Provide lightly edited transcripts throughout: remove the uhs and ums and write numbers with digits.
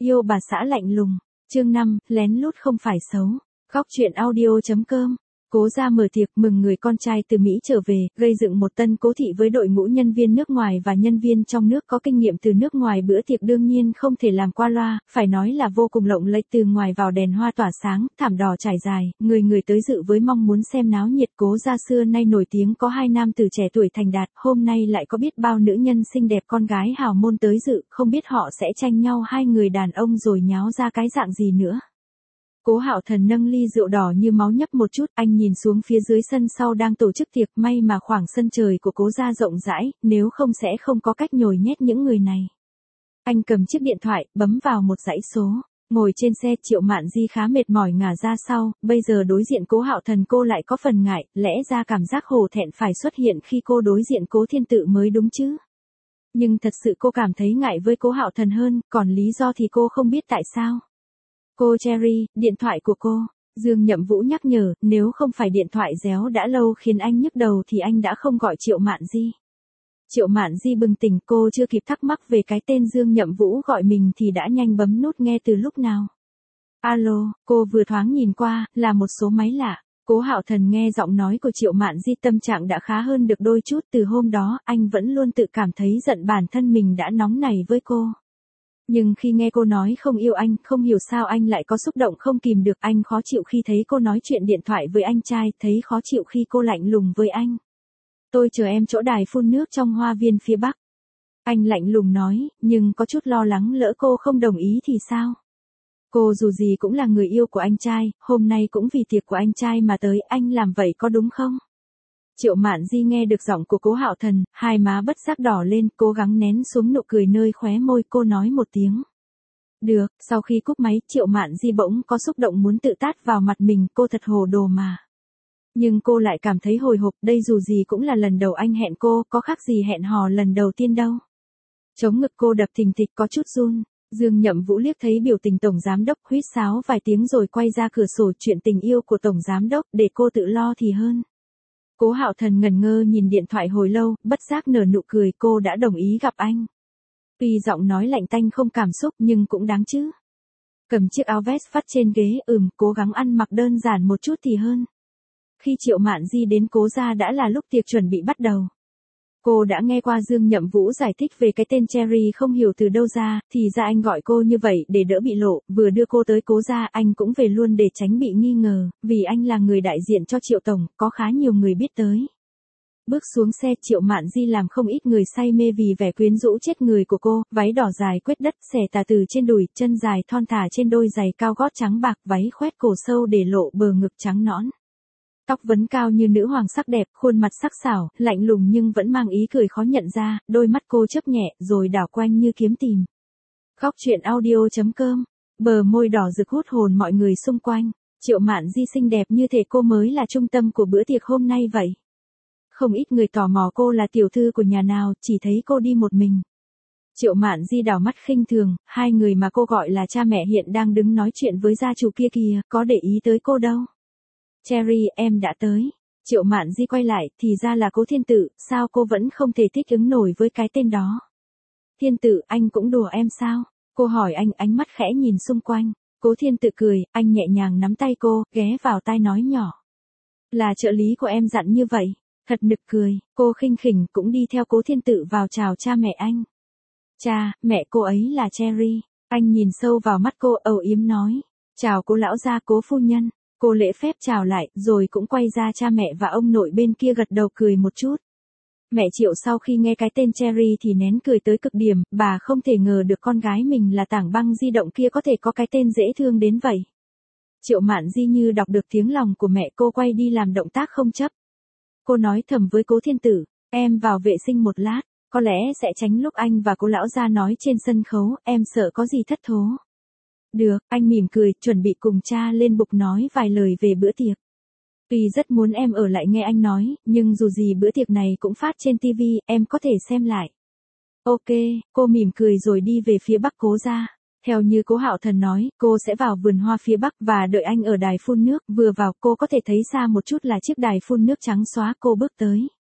Yêu bà xã lạnh lùng. Chương 5, lén lút không phải xấu. Góc truyện audio.com. Cố gia mở tiệc mừng người con trai từ Mỹ trở về, gây dựng một tân cố thị với đội ngũ nhân viên nước ngoài và nhân viên trong nước có kinh nghiệm từ nước ngoài. Bữa tiệc đương nhiên không thể làm qua loa, phải nói là vô cùng lộng lẫy, từ ngoài vào đèn hoa tỏa sáng, thảm đỏ trải dài, người người tới dự với mong muốn xem náo nhiệt. Cố gia xưa nay nổi tiếng có hai nam tử trẻ tuổi thành đạt, hôm nay lại có biết bao nữ nhân xinh đẹp con gái hào môn tới dự, không biết họ sẽ tranh nhau hai người đàn ông rồi nháo ra cái dạng gì nữa. Cố Hạo Thần nâng ly rượu đỏ như máu nhấp một chút, anh nhìn xuống phía dưới sân sau đang tổ chức tiệc, may mà khoảng sân trời của Cố gia rộng rãi, nếu không sẽ không có cách nhồi nhét những người này. Anh cầm chiếc điện thoại, bấm vào một dãy số. Ngồi trên xe, Triệu Mạn Di khá mệt mỏi ngả ra sau, bây giờ đối diện Cố Hạo Thần cô lại có phần ngại, lẽ ra cảm giác hổ thẹn phải xuất hiện khi cô đối diện Cố Thiên Tự mới đúng chứ. Nhưng thật sự cô cảm thấy ngại với Cố Hạo Thần hơn, còn lý do thì cô không biết tại sao. Cô Cherry, điện thoại của cô. Dương Nhậm Vũ nhắc nhở, nếu không phải điện thoại réo đã lâu khiến anh nhức đầu thì anh đã không gọi Triệu Mạn Di. Triệu Mạn Di bừng tỉnh, cô chưa kịp thắc mắc về cái tên Dương Nhậm Vũ gọi mình thì đã nhanh bấm nút nghe từ lúc nào. Alo, cô vừa thoáng nhìn qua, là một số máy lạ. Cố Hạo Thần nghe giọng nói của Triệu Mạn Di tâm trạng đã khá hơn được đôi chút. Từ hôm đó, anh vẫn luôn tự cảm thấy giận bản thân mình đã nóng nảy với cô. Nhưng khi nghe cô nói không yêu anh, không hiểu sao anh lại có xúc động không kìm được. Anh khó chịu khi thấy cô nói chuyện điện thoại với anh trai, thấy khó chịu khi cô lạnh lùng với anh. Tôi chờ em chỗ đài phun nước trong hoa viên phía Bắc. Anh lạnh lùng nói, nhưng có chút lo lắng lỡ cô không đồng ý thì sao? Cô dù gì cũng là người yêu của anh trai, hôm nay cũng vì tiệc của anh trai mà tới, anh làm vậy có đúng không? Triệu Mạn Di nghe được giọng của Cố Hạo Thần, hai má bất giác đỏ lên, cố gắng nén xuống nụ cười nơi khóe môi, cô nói một tiếng. Được, sau khi cúp máy, Triệu Mạn Di bỗng có xúc động muốn tự tát vào mặt mình, cô thật hồ đồ mà. Nhưng cô lại cảm thấy hồi hộp, đây dù gì cũng là lần đầu anh hẹn cô, có khác gì hẹn hò lần đầu tiên đâu. Chống ngực cô đập thình thịch có chút run. Dương Nhậm Vũ liếc thấy biểu tình tổng giám đốc, huýt sáo vài tiếng rồi quay ra cửa sổ, chuyện tình yêu của tổng giám đốc, để cô tự lo thì hơn. Cố Hạo Thần ngẩn ngơ nhìn điện thoại hồi lâu, bất giác nở nụ cười, cô đã đồng ý gặp anh. Tuy giọng nói lạnh tanh không cảm xúc nhưng cũng đáng chứ. Cầm chiếc áo vest vắt trên ghế, cố gắng ăn mặc đơn giản một chút thì hơn. Khi Triệu Mạn Di đến Cố gia đã là lúc tiệc chuẩn bị bắt đầu. Cô đã nghe qua Dương Nhậm Vũ giải thích về cái tên Cherry không hiểu từ đâu ra, thì ra anh gọi cô như vậy để đỡ bị lộ, vừa đưa cô tới Cố gia anh cũng về luôn để tránh bị nghi ngờ, vì anh là người đại diện cho Triệu Tổng, có khá nhiều người biết tới. Bước xuống xe, Triệu Mạn Di làm không ít người say mê vì vẻ quyến rũ chết người của cô, váy đỏ dài quét đất xẻ tà từ trên đùi, chân dài thon thả trên đôi giày cao gót trắng bạc, váy khoét cổ sâu để lộ bờ ngực trắng nõn. Tóc vấn cao như nữ hoàng sắc đẹp, khuôn mặt sắc sảo, lạnh lùng nhưng vẫn mang ý cười khó nhận ra, đôi mắt cô chớp nhẹ rồi đảo quanh như kiếm tìm. Góc truyện audio.com, bờ môi đỏ rực hút hồn mọi người xung quanh. Triệu Mạn Di xinh đẹp như thể cô mới là trung tâm của bữa tiệc hôm nay vậy. Không ít người tò mò cô là tiểu thư của nhà nào, chỉ thấy cô đi một mình. Triệu Mạn Di đảo mắt khinh thường, hai người mà cô gọi là cha mẹ hiện đang đứng nói chuyện với gia chủ kia kìa, có để ý tới cô đâu. Cherry, em đã tới. Triệu Mạn Di quay lại, thì ra là Cố Thiên Tự, sao cô vẫn không thể thích ứng nổi với cái tên đó. Thiên Tự, anh cũng đùa em sao? Cô hỏi anh, ánh mắt khẽ nhìn xung quanh. Cố Thiên Tự cười, anh nhẹ nhàng nắm tay cô, ghé vào tai nói nhỏ. Là trợ lý của em dặn như vậy. Thật nực cười, cô khinh khỉnh cũng đi theo Cố Thiên Tự vào chào cha mẹ anh. Cha, mẹ cô ấy là Cherry. Anh nhìn sâu vào mắt cô, âu yếm nói. Chào Cố lão gia, Cố phu nhân. Cô lễ phép chào lại, rồi cũng quay ra cha mẹ và ông nội bên kia gật đầu cười một chút. Mẹ Triệu sau khi nghe cái tên Cherry thì nén cười tới cực điểm, bà không thể ngờ được con gái mình là tảng băng di động kia có thể có cái tên dễ thương đến vậy. Triệu Mạn Di như đọc được tiếng lòng của mẹ, cô quay đi làm động tác không chấp. Cô nói thầm với Cố Thiên Tử, em vào vệ sinh một lát, có lẽ sẽ tránh lúc anh và Cố lão gia nói trên sân khấu, em sợ có gì thất thố. Được, anh mỉm cười, chuẩn bị cùng cha lên bục nói vài lời về bữa tiệc. Tuy rất muốn em ở lại nghe anh nói, nhưng dù gì bữa tiệc này cũng phát trên TV, em có thể xem lại. Ok, cô mỉm cười rồi đi về phía Bắc Cố gia. Theo như Cố Hạo Thần nói, cô sẽ vào vườn hoa phía Bắc và đợi anh ở đài phun nước, vừa vào cô có thể thấy xa một chút là chiếc đài phun nước trắng xóa, cô bước tới.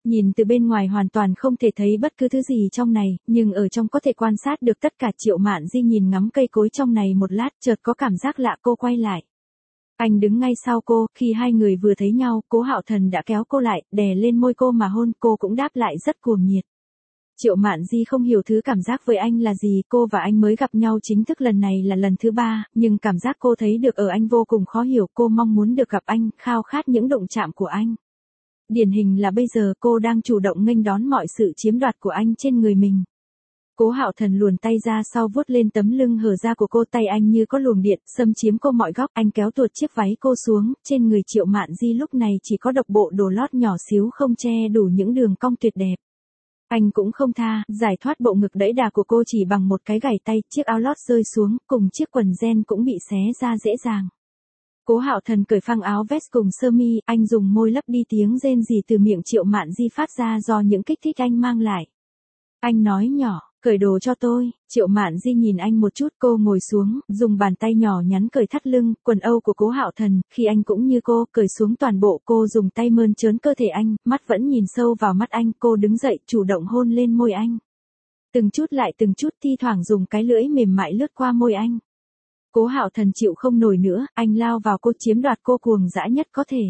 Nhìn từ bên ngoài hoàn toàn không thể thấy bất cứ thứ gì trong này, nhưng ở trong có thể quan sát được tất cả. Triệu Mạn Di nhìn ngắm cây cối trong này một lát, chợt có cảm giác lạ. Cô quay lại. Anh đứng ngay sau cô, khi hai người vừa thấy nhau, Cố Hạo Thần đã kéo cô lại, đè lên môi cô mà hôn, cô cũng đáp lại rất cuồng nhiệt. Triệu Mạn Di không hiểu thứ cảm giác với anh là gì, cô và anh mới gặp nhau chính thức lần này là lần thứ 3, nhưng cảm giác cô thấy được ở anh vô cùng khó hiểu, cô mong muốn được gặp anh, khao khát những đụng chạm của anh. Điển hình là bây giờ cô đang chủ động nghênh đón mọi sự chiếm đoạt của anh trên người mình. Cố Hạo Thần luồn tay ra sau vuốt lên tấm lưng hở ra của cô, tay anh như có luồng điện, xâm chiếm cô mọi góc, anh kéo tuột chiếc váy cô xuống, trên người Triệu Mạn Di lúc này chỉ có độc bộ đồ lót nhỏ xíu không che đủ những đường cong tuyệt đẹp. Anh cũng không tha, giải thoát bộ ngực đẫy đà của cô chỉ bằng một cái gảy tay, chiếc áo lót rơi xuống, cùng chiếc quần jean cũng bị xé ra dễ dàng. Cố Hạo Thần cởi phăng áo vest cùng sơ mi, anh dùng môi lấp đi tiếng rên rỉ từ miệng Triệu Mạn Di phát ra do những kích thích anh mang lại. Anh nói nhỏ, cởi đồ cho tôi. Triệu Mạn Di nhìn anh một chút, cô ngồi xuống, dùng bàn tay nhỏ nhắn cởi thắt lưng, quần âu của Cố Hạo Thần, khi anh cũng như cô, cởi xuống toàn bộ. Cô dùng tay mơn trớn cơ thể anh, mắt vẫn nhìn sâu vào mắt anh, cô đứng dậy, chủ động hôn lên môi anh. Từng chút lại từng chút, thi thoảng dùng cái lưỡi mềm mại lướt qua môi anh. Cố Hạo Thần chịu không nổi nữa, anh lao vào cô, chiếm đoạt cô cuồng dã nhất có thể.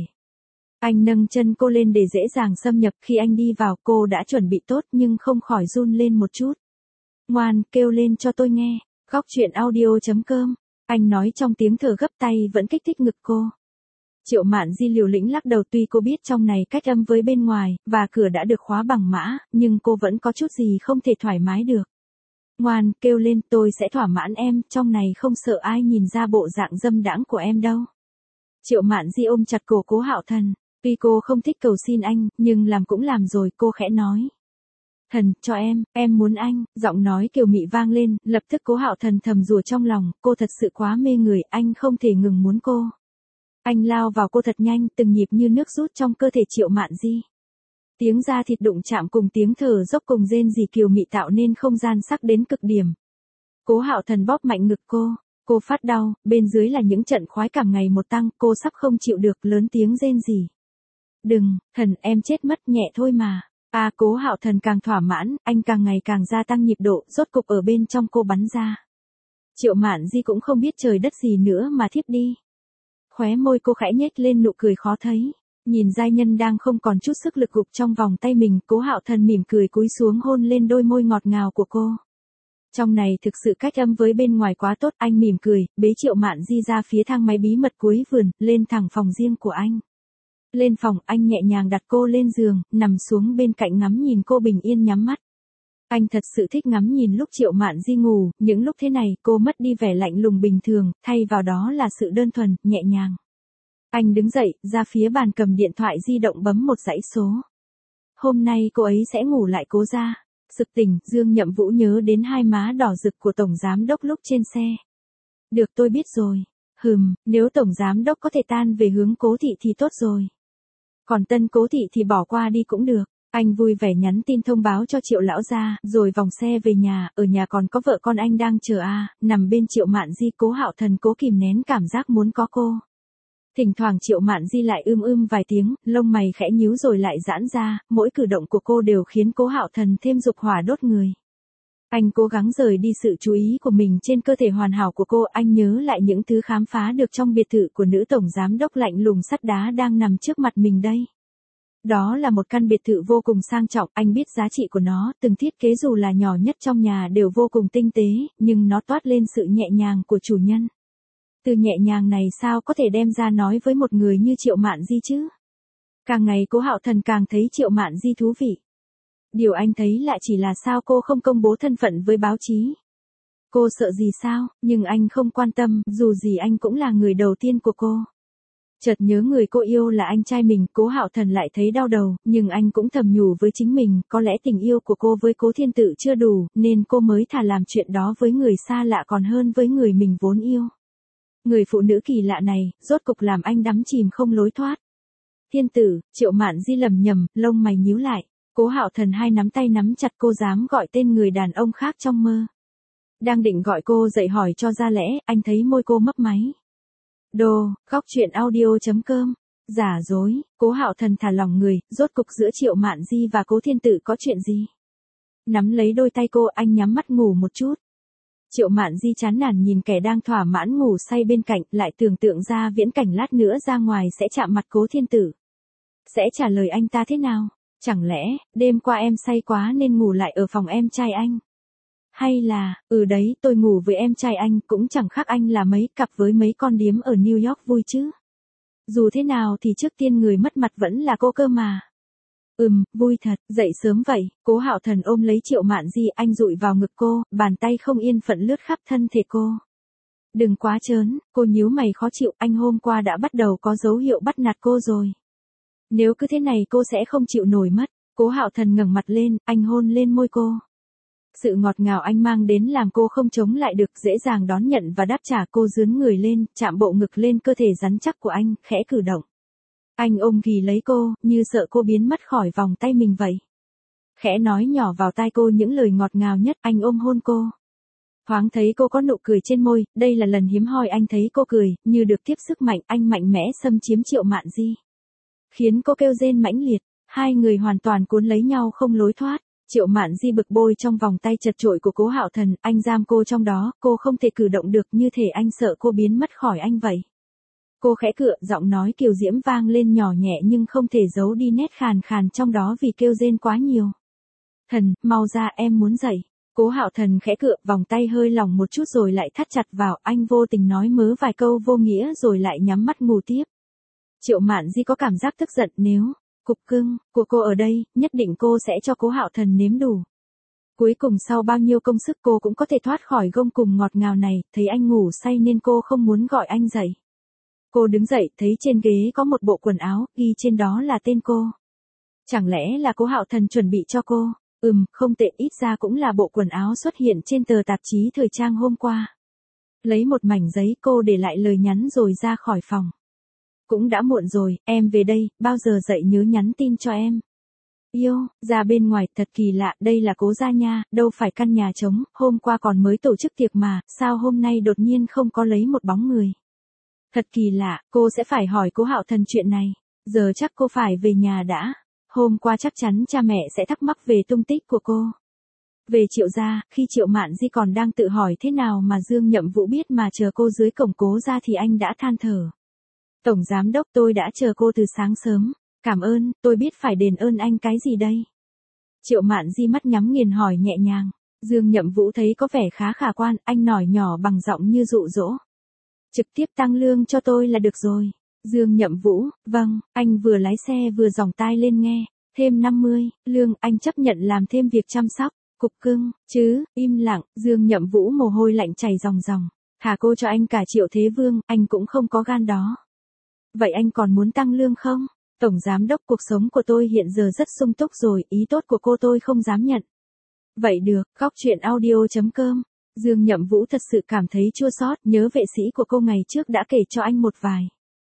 Anh nâng chân cô lên để dễ dàng xâm nhập, khi anh đi vào cô đã chuẩn bị tốt nhưng không khỏi run lên một chút. Ngoan, kêu lên cho tôi nghe. Góc truyện audio.com. Anh nói trong tiếng thở gấp, tay vẫn kích thích ngực cô. Triệu Mạn Di liều lĩnh lắc đầu, tuy cô biết trong này cách âm với bên ngoài, và cửa đã được khóa bằng mã, nhưng cô vẫn có chút gì không thể thoải mái được. Ngoan, kêu lên, tôi sẽ thỏa mãn em, trong này không sợ ai nhìn ra bộ dạng dâm đãng của em đâu. Triệu Mạn Di ôm chặt cổ Cố Hạo Thần. Tuy cô không thích cầu xin anh, nhưng làm cũng làm rồi, cô khẽ nói. Thần, cho em muốn anh. Giọng nói kiều mị vang lên, lập tức Cố Hạo Thần thầm rủa trong lòng, cô thật sự quá mê người, anh không thể ngừng muốn cô. Anh lao vào cô thật nhanh, từng nhịp như nước rút trong cơ thể Triệu Mạn Di. Tiếng da thịt đụng chạm cùng tiếng thở dốc cùng rên rỉ kiều mị tạo nên không gian sắc đến cực điểm. Cố Hạo Thần bóp mạnh ngực cô phát đau, bên dưới là những trận khoái cảm ngày một tăng, cô sắp không chịu được, lớn tiếng rên rỉ. Đừng, Thần, em chết mất, nhẹ thôi mà. Cố Hạo Thần càng thỏa mãn, anh càng ngày càng gia tăng nhịp độ, rốt cục ở bên trong cô bắn ra. Triệu Mạn Di cũng không biết trời đất gì nữa mà thiếp đi. Khóe môi cô khẽ nhếch lên nụ cười khó thấy. Nhìn giai nhân đang không còn chút sức lực gục trong vòng tay mình, Cố Hạo Thần mỉm cười cúi xuống hôn lên đôi môi ngọt ngào của cô. Trong này thực sự cách âm với bên ngoài quá tốt, anh mỉm cười, bế Triệu Mạn Di ra phía thang máy bí mật cuối vườn, lên thẳng phòng riêng của anh. Lên phòng, anh nhẹ nhàng đặt cô lên giường, nằm xuống bên cạnh ngắm nhìn cô bình yên nhắm mắt. Anh thật sự thích ngắm nhìn lúc Triệu Mạn Di ngủ, những lúc thế này cô mất đi vẻ lạnh lùng bình thường, thay vào đó là sự đơn thuần, nhẹ nhàng. Anh đứng dậy, ra phía bàn cầm điện thoại di động bấm một dãy số. Hôm nay cô ấy sẽ ngủ lại Cố gia. Sực tỉnh, Dương Nhậm Vũ nhớ đến hai má đỏ rực của Tổng Giám Đốc lúc trên xe. Được, tôi biết rồi. Nếu Tổng Giám Đốc có thể tan về hướng Cố thị thì tốt rồi. Còn Tân Cố thị thì bỏ qua đi cũng được. Anh vui vẻ nhắn tin thông báo cho Triệu lão gia, rồi vòng xe về nhà, ở nhà còn có vợ con anh đang chờ nằm bên Triệu Mạn Di. Cố Hạo Thần cố kìm nén cảm giác muốn có cô. Thỉnh thoảng Triệu Mạn Di lại vài tiếng, lông mày khẽ nhíu rồi lại giãn ra, mỗi cử động của cô đều khiến Cố Hạo Thần thêm dục hỏa đốt người. Anh cố gắng rời đi sự chú ý của mình trên cơ thể hoàn hảo của cô, anh nhớ lại những thứ khám phá được trong biệt thự của nữ tổng giám đốc lạnh lùng sắt đá đang nằm trước mặt mình đây. Đó là một căn biệt thự vô cùng sang trọng, anh biết giá trị của nó, từng thiết kế dù là nhỏ nhất trong nhà đều vô cùng tinh tế, nhưng nó toát lên sự nhẹ nhàng của chủ nhân. Từ nhẹ nhàng này sao có thể đem ra nói với một người như Triệu Mạn Di chứ? Càng ngày Cố Hạo Thần càng thấy Triệu Mạn Di thú vị. Điều anh thấy lạ chỉ là sao cô không công bố thân phận với báo chí. Cô sợ gì sao, nhưng anh không quan tâm, dù gì anh cũng là người đầu tiên của cô. Chợt nhớ người cô yêu là anh trai mình, Cố Hạo Thần lại thấy đau đầu, nhưng anh cũng thầm nhủ với chính mình, có lẽ tình yêu của cô với Cố Thiên Tự chưa đủ, nên cô mới thà làm chuyện đó với người xa lạ còn hơn với người mình vốn yêu. Người phụ nữ kỳ lạ này, rốt cục làm anh đắm chìm không lối thoát. Thiên Tử, Triệu Mạn Di lầm nhầm, lông mày nhíu lại. Cố Hạo Thần hai nắm tay nắm chặt, cô dám gọi tên người đàn ông khác trong mơ. Đang định gọi cô dậy hỏi cho ra lẽ, anh thấy môi cô mấp máy. Góc truyện audio.com Giả dối, Cố Hạo Thần thả lỏng người, rốt cục giữa Triệu Mạn Di và Cố Thiên Tử có chuyện gì? Nắm lấy đôi tay cô, anh nhắm mắt ngủ một chút. Triệu Mạn Di chán nản nhìn kẻ đang thỏa mãn ngủ say bên cạnh, lại tưởng tượng ra viễn cảnh lát nữa ra ngoài sẽ chạm mặt Cố Thiên Tử. Sẽ trả lời anh ta thế nào? Chẳng lẽ, đêm qua em say quá nên ngủ lại ở phòng em trai anh? Hay là, đấy, tôi ngủ với em trai anh cũng chẳng khác anh là mấy cặp với mấy con điếm ở New York vui chứ. Dù thế nào thì trước tiên người mất mặt vẫn là cô cơ mà. Vui thật, dậy sớm vậy, Cố Hạo Thần ôm lấy Triệu Mạn Di, anh dụi vào ngực cô, bàn tay không yên phận lướt khắp thân thể cô. Đừng quá trớn, cô nhíu mày khó chịu, anh hôm qua đã bắt đầu có dấu hiệu bắt nạt cô rồi. Nếu cứ thế này cô sẽ không chịu nổi mất. Cố Hạo Thần ngẩng mặt lên, anh hôn lên môi cô. Sự ngọt ngào anh mang đến làm cô không chống lại được, dễ dàng đón nhận và đáp trả. Cô dướn người lên, chạm bộ ngực lên cơ thể rắn chắc của anh, khẽ cử động. Anh ôm ghì lấy cô, như sợ cô biến mất khỏi vòng tay mình vậy. Khẽ nói nhỏ vào tai cô những lời ngọt ngào nhất, anh ôm hôn cô. Thoáng thấy cô có nụ cười trên môi, đây là lần hiếm hoi anh thấy cô cười, như được tiếp sức mạnh, anh mạnh mẽ xâm chiếm Triệu Mạn Di. Khiến cô kêu rên mãnh liệt, hai người hoàn toàn cuốn lấy nhau không lối thoát. Triệu Mạn Di bực bôi trong vòng tay chật chội của Cố Hạo Thần, anh giam cô trong đó, cô không thể cử động được, như thể anh sợ cô biến mất khỏi anh vậy. Cô khẽ cựa, giọng nói kiều diễm vang lên nhỏ nhẹ nhưng không thể giấu đi nét khàn khàn trong đó vì kêu rên quá nhiều. Thần, mau ra, em muốn dậy. Cố Hạo Thần khẽ cựa, vòng tay hơi lỏng một chút rồi lại thắt chặt vào, anh vô tình nói mớ vài câu vô nghĩa rồi lại nhắm mắt ngủ tiếp. Triệu Mạn Di có cảm giác tức giận, nếu cục cưng của cô ở đây, nhất định cô sẽ cho Cố Hạo Thần nếm đủ. Cuối cùng sau bao nhiêu công sức cô cũng có thể thoát khỏi gông cùm ngọt ngào này, thấy anh ngủ say nên cô không muốn gọi anh dậy. Cô đứng dậy, thấy trên ghế có một bộ quần áo, ghi trên đó là tên cô. Chẳng lẽ là Cố Hạo Thần chuẩn bị cho cô? Không tệ, ít ra cũng là bộ quần áo xuất hiện trên tờ tạp chí thời trang hôm qua. Lấy một mảnh giấy cô để lại lời nhắn rồi ra khỏi phòng. Cũng đã muộn rồi, em về đây, bao giờ dậy nhớ nhắn tin cho em. Yêu, ra bên ngoài, thật kỳ lạ, đây là Cố gia nha, đâu phải căn nhà trống, hôm qua còn mới tổ chức tiệc mà, sao hôm nay đột nhiên không có lấy một bóng người. Thật kỳ lạ, cô sẽ phải hỏi Cố Hạo Thần chuyện này, giờ chắc cô phải về nhà đã. Hôm qua chắc chắn cha mẹ sẽ thắc mắc về tung tích của cô. Về Triệu gia, khi Triệu Mạn Di còn đang tự hỏi thế nào mà Dương Nhậm Vũ biết mà chờ cô dưới cổng Cố gia thì anh đã than thở. Tổng giám đốc, tôi đã chờ cô từ sáng sớm. Cảm ơn, tôi biết phải đền ơn anh cái gì đây? Triệu Mạn Di mắt nhắm nghiền hỏi nhẹ nhàng. Dương Nhậm Vũ thấy có vẻ khá khả quan, anh nói nhỏ bằng giọng như dụ dỗ. Trực tiếp tăng lương cho tôi là được rồi. Dương Nhậm Vũ, vâng, anh vừa lái xe vừa giòng tai lên nghe. Thêm 50, lương, anh chấp nhận làm thêm việc chăm sóc. Cục cưng, chứ, im lặng, Dương Nhậm Vũ mồ hôi lạnh chảy ròng ròng. Thả cô cho anh cả Triệu Thế Vương, anh cũng không có gan đó. Vậy anh còn muốn tăng lương không? Tổng giám đốc, cuộc sống của tôi hiện giờ rất sung túc rồi, ý tốt của cô tôi không dám nhận. Vậy được, góc truyện audio.com. Dương Nhậm Vũ thật sự cảm thấy chua xót, nhớ vệ sĩ của cô ngày trước đã kể cho anh một vài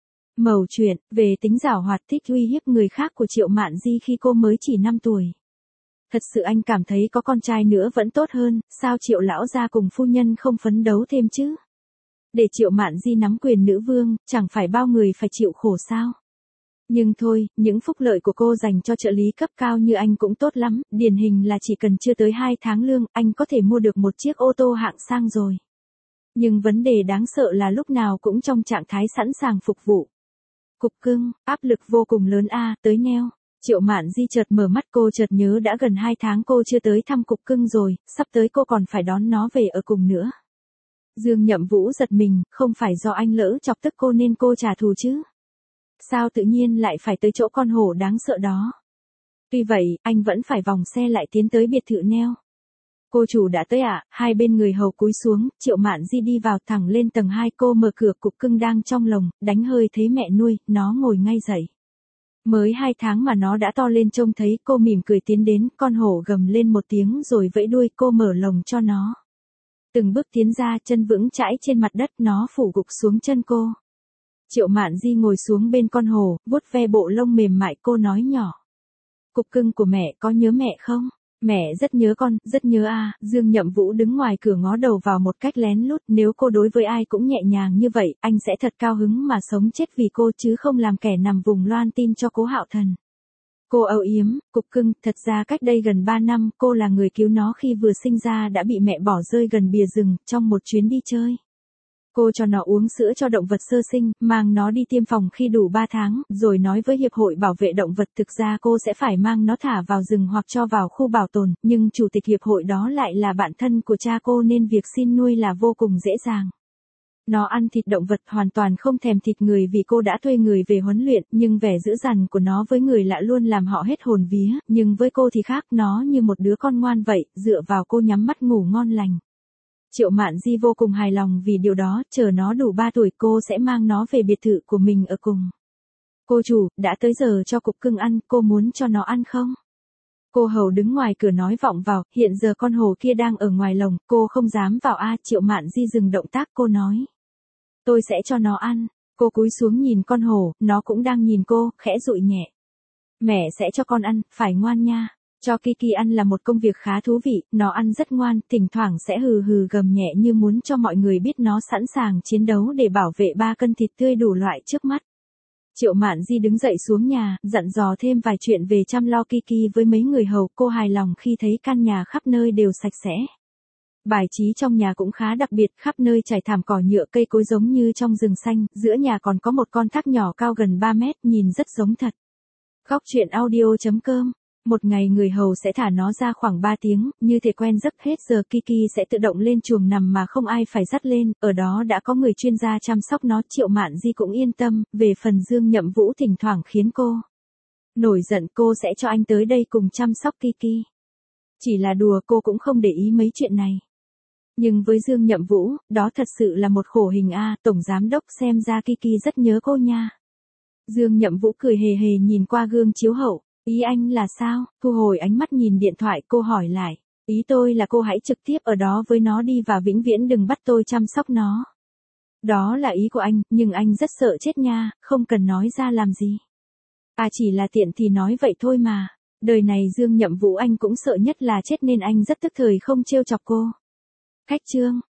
mẩu chuyện về tính giảo hoạt thích uy hiếp người khác của Triệu Mạn Di khi cô mới chỉ 5 tuổi. Thật sự anh cảm thấy có con trai nữa vẫn tốt hơn, sao Triệu lão gia cùng phu nhân không phấn đấu thêm chứ? Để Triệu Mạn Di nắm quyền nữ vương, chẳng phải bao người phải chịu khổ sao? Nhưng thôi, những phúc lợi của cô dành cho trợ lý cấp cao như anh cũng tốt lắm, điển hình là chỉ cần chưa tới 2 tháng lương, anh có thể mua được một chiếc ô tô hạng sang rồi. Nhưng vấn đề đáng sợ là lúc nào cũng trong trạng thái sẵn sàng phục vụ. Cục cưng, áp lực vô cùng lớn tới neo. Triệu Mạn Di chợt mở mắt, cô chợt nhớ đã gần 2 tháng cô chưa tới thăm cục cưng rồi, sắp tới cô còn phải đón nó về ở cùng nữa. Dương Nhậm Vũ giật mình, không phải do anh lỡ chọc tức cô nên cô trả thù chứ? Sao tự nhiên lại phải tới chỗ con hổ đáng sợ đó? Tuy vậy, anh vẫn phải vòng xe lại tiến tới biệt thự neo. Cô chủ đã tới ạ, hai bên người hầu cúi xuống, Triệu Mạn Di đi vào thẳng lên tầng 2, cô mở cửa, cục cưng đang trong lồng, đánh hơi thấy mẹ nuôi, nó ngồi ngay dậy. Mới 2 tháng mà nó đã to lên, trông thấy cô mỉm cười tiến đến, con hổ gầm lên một tiếng rồi vẫy đuôi, cô mở lồng cho nó. Từng bước tiến ra, chân vững chãi trên mặt đất, nó phủ gục xuống chân cô. Triệu Mạn Di ngồi xuống bên con hổ, vuốt ve bộ lông mềm mại, cô nói nhỏ. Cục cưng của mẹ có nhớ mẹ không? Mẹ rất nhớ con, rất nhớ a. Dương Nhậm Vũ đứng ngoài cửa ngó đầu vào một cách lén lút, nếu cô đối với ai cũng nhẹ nhàng như vậy, anh sẽ thật cao hứng mà sống chết vì cô chứ không làm kẻ nằm vùng loan tin cho Cố Hạo Thần. Cô âu yếm, cục cưng, thật ra cách đây gần 3 năm, cô là người cứu nó khi vừa sinh ra đã bị mẹ bỏ rơi gần bìa rừng, trong một chuyến đi chơi. Cô cho nó uống sữa cho động vật sơ sinh, mang nó đi tiêm phòng khi đủ 3 tháng, rồi nói với Hiệp hội Bảo vệ Động vật thực ra cô sẽ phải mang nó thả vào rừng hoặc cho vào khu bảo tồn, nhưng chủ tịch hiệp hội đó lại là bạn thân của cha cô nên việc xin nuôi là vô cùng dễ dàng. Nó ăn thịt động vật hoàn toàn không thèm thịt người vì cô đã thuê người về huấn luyện, nhưng vẻ dữ dằn của nó với người lạ luôn làm họ hết hồn vía, nhưng với cô thì khác, nó như một đứa con ngoan vậy, dựa vào cô nhắm mắt ngủ ngon lành. Triệu Mạn Di vô cùng hài lòng vì điều đó, chờ nó đủ 3 tuổi cô sẽ mang nó về biệt thự của mình ở cùng. Cô chủ, đã tới giờ cho cục cưng ăn, cô muốn cho nó ăn không? Cô hầu đứng ngoài cửa nói vọng vào, hiện giờ con hổ kia đang ở ngoài lồng, cô không dám vào a. Triệu Mạn Di dừng động tác, cô nói. Tôi sẽ cho nó ăn. Cô cúi xuống nhìn con hổ, nó cũng đang nhìn cô, khẽ dụi nhẹ. Mẹ sẽ cho con ăn, phải ngoan nha. Cho Kiki ăn là một công việc khá thú vị, nó ăn rất ngoan, thỉnh thoảng sẽ hừ hừ gầm nhẹ như muốn cho mọi người biết nó sẵn sàng chiến đấu để bảo vệ 3 cân thịt tươi đủ loại trước mắt. Triệu Mạn Di đứng dậy xuống nhà, dặn dò thêm vài chuyện về chăm lo Kiki với mấy người hầu, cô hài lòng khi thấy căn nhà khắp nơi đều sạch sẽ. Bài trí trong nhà cũng khá đặc biệt, khắp nơi trải thảm cỏ nhựa cây cối giống như trong rừng xanh, giữa nhà còn có một con thác nhỏ cao gần 3 mét, nhìn rất giống thật. Góc truyện audio.com. Một ngày người hầu sẽ thả nó ra khoảng 3 tiếng, như thể quen giấc hết giờ Kiki sẽ tự động lên chuồng nằm mà không ai phải dắt lên, ở đó đã có người chuyên gia chăm sóc nó. Triệu Mạn Di cũng yên tâm, về phần Dương Nhậm Vũ thỉnh thoảng khiến cô nổi giận, cô sẽ cho anh tới đây cùng chăm sóc Kiki. Chỉ là đùa, cô cũng không để ý mấy chuyện này. Nhưng với Dương Nhậm Vũ, đó thật sự là một khổ hình a. Tổng giám đốc xem ra Kiki rất nhớ cô nha. Dương Nhậm Vũ cười hề hề nhìn qua gương chiếu hậu. Ý anh là sao? Thu hồi ánh mắt nhìn điện thoại, cô hỏi lại. Ý tôi là cô hãy trực tiếp ở đó với nó đi và vĩnh viễn đừng bắt tôi chăm sóc nó. Đó là ý của anh, nhưng anh rất sợ chết nha, không cần nói ra làm gì. À chỉ là tiện thì nói vậy thôi mà. Đời này Dương Nhậm Vũ anh cũng sợ nhất là chết nên anh rất tức thời không trêu chọc cô. Cách chương.